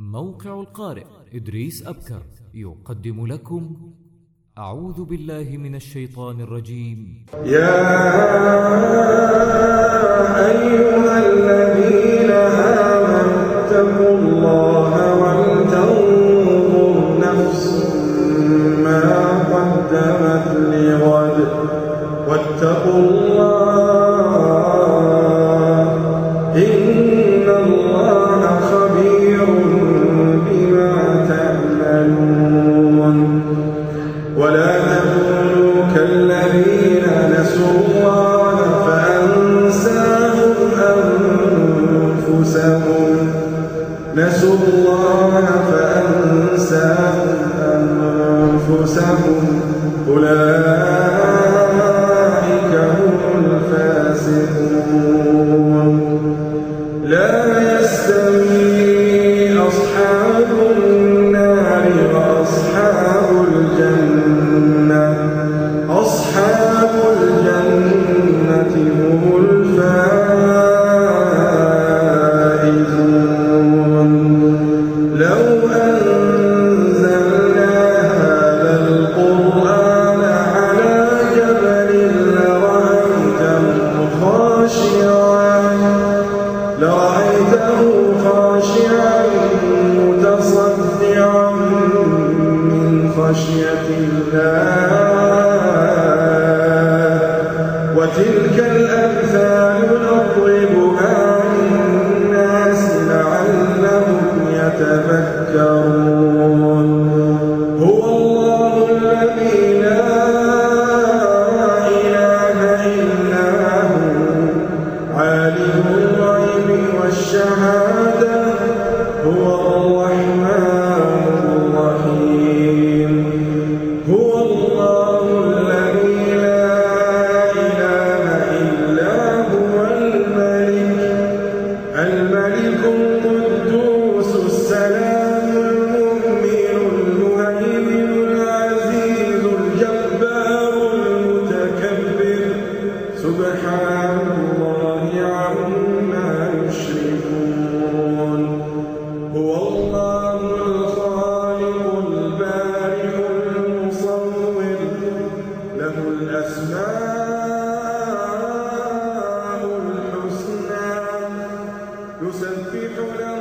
موقع القارئ إدريس أبكر يقدم لكم أعوذ بالله من الشيطان الرجيم. يا أيها الذين آمنوا اتقوا الله ولتنظر نفس ما قدمت لغد واتقوا الله إن الله خبير بما تعملون. ولا تكونوا كالذين نسوا الله فأنساهم أنفسهم أولئك هم الفاسقون. لا يستوي أصحاب النار وأصحاب الجنة هم الفائزون. لو أنزلنا هذا القرآن على جبل لرأيته خاشعا متصدعا من خشية الله. وتلك الأمثال نضربها للناس لعلهم يتفكرون. هو الله الذي لا إله إلا هو عالم الغيب والشهادة هو الرحمن الرحيم. هو الله الذي لا إله إلا هو الملك القدوس السلام المؤمن المهيمن العزيز الجبار المتكبر سبحان الله عما يشركون. هو الله الخالق البارئ المصور له الأسماء الحسنى يسبح له